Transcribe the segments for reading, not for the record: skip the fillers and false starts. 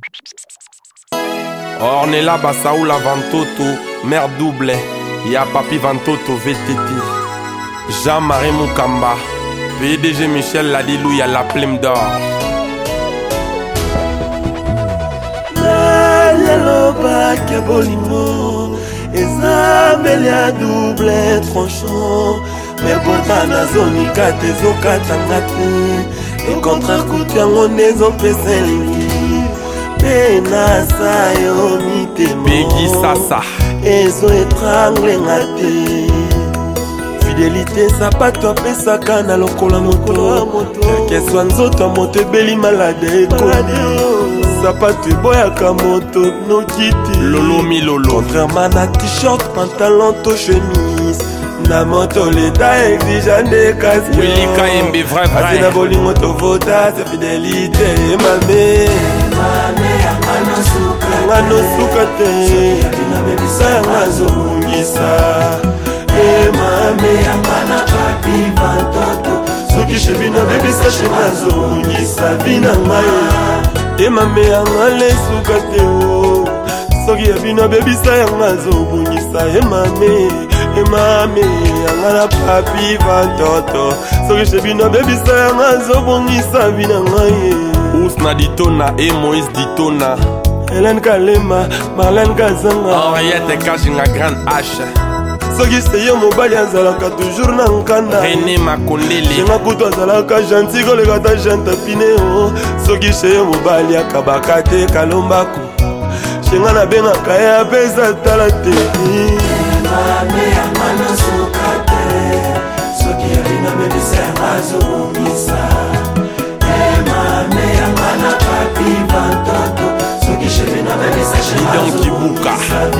Ornella Bassaoula Vantoto, mère double, ya Papi Vantoto VTT, Jean-Marie Moukamba, PDG Michel Ladilou, ya la plume d'or. Yaloba Kabolimo, Ezabel ya double tranchant, mais pourtant na zone kate zokatangate, et contre couture on est en peselingi. Penasa yo mitemo Peggy Sasa Ezo étrangle ngate Fidélité sapato apesaka na lokola moto Keswa nzoto moto ebeli malade ekoni Sapato eboyaka moto nokiti Lolo Milolo Contrairement na t-shirt, pantalon to chemise na moto leta exige nde kasi Willy Kaembe vrai Asi na bolingo tovota sa fidélité Mame Ngano suka te Sa yanga zobungisa Mame Papi Vantoto Soki shebina bebisa shema zobungisa Bina ngaye Mame yanga le suka te Soki yabina bebisa yanga zobungisa Mame yanga na Papi Vantoto Soki shebina bebisa yanga zobungisa Bina ngaye Ousna Ditona et Moïse Ditona Hélène Kalema, Marlène Kazanga Henriette Kajinga Grande H Soki seyo mobali azalaka toujours na nkanda René Makondele Shenga kutu azalaka gentil koleka ta jante pineo Soki seyo mobali akabaka te kalombaku Shenga na bengaka ye apesa tala te Mame yangana suka te Soki yalina mebisa yanga zobongisa Mame yangana Papi Vantoto Soki shebina mebisa shema Kibuka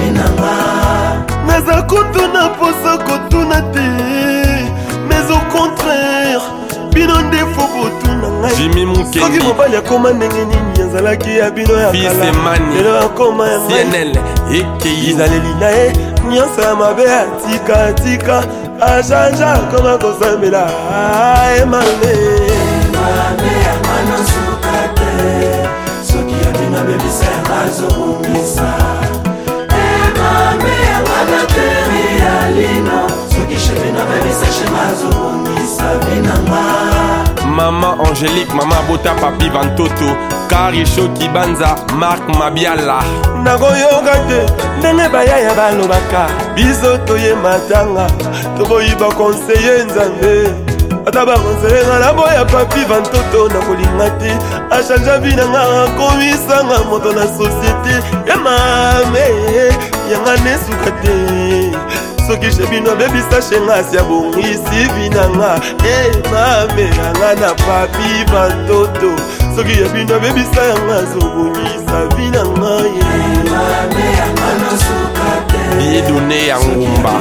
Naza kotuna posa kotuna te Mais au contraire Bino ndefo botuna ngai Jimmy Mukengi Soki mobali akoma ndenge nini azalaki ya bino ya kala Lelo akoma ya ngai CNL Ekeyi Izaleli na ye nyonso ya mabe atika Ajanja akoma kosambela Mame yangana suka te Soki ya bino bebisa yanga zobungisa Mame yangana teri ya lino Soki shebina bebisa shema zobungisa Binanga Maman Angélique, Maman Bota Papi Vantoto Kari Shoki Banza, Marc Mabiala nakoyoka te ndenge bayaya balobaka biso toye matanga tokoyiba konseye nzambe ata bakonseye nga naboya Papi Vantoto nakolinga te ashanja binanga akomisanga moto na sosiete ya mame yanga nesuka te soki shebino bebisa shengasi ya bongisi binanga mame yanga na Papi Vantoto soki yebino bebisa yanga zobongisa binanga mame yanga nasuka te Biedone ya ngumba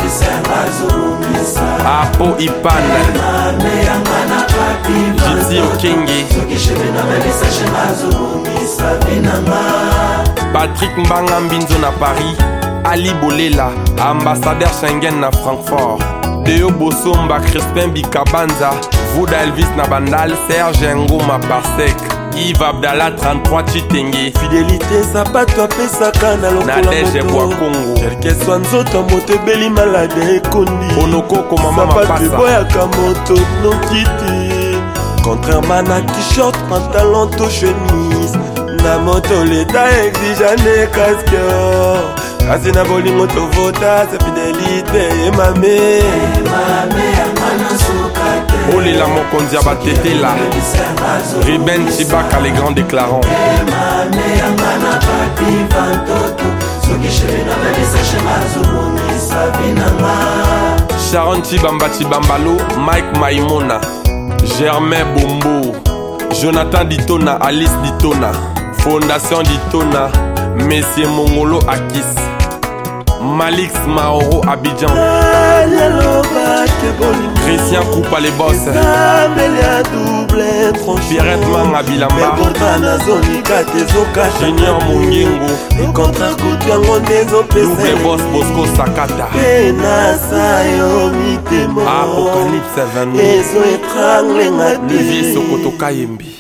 Apo Ipana mame yanga na Papi Jiti Okenge soki shebino bebisa shengasi zobongisa binanga Patrick Mbanga Mbinzo na Paris Ali Bolela, ambassadeur Schengen na Francfort Deo Bosomba, Crispin Bikabanza Vuda Elvis na Bandal, Serge Ngoma Parsec Yves Abdallah 33 Chitenge Fidélité sapato apesaka na lokola Nadege Bwakongo Kelkeswa nzoto moto ebeli malade ekondi Onokoko Mama Sapato Mapasa eboyaka moto nokiti Contrairement na t-shirt, pantalon to chemise Na moto leta exige nde casque Kasi na bolingo tovota sa fidélité Mame yangana suka te Olela Mokonzi Abatetela Riben Chibaka les grands déclarants Mame yangana Papi Vantoto soki shebina bebisa shema zobongisa binanga Sharon Chibamba Chibambalo Mike Maimona Germain Bombo Jonathan Ditona Alice Ditona Fondation Ditona Monsieur Mongolo Akis Malix Maoro Abidjan Christian Koupa les boss Pierrette Manga Bilamba Junior Mungingo Double Boss Bosco Sakata Apocalypse 22 Le vieux Sokoto Kayembi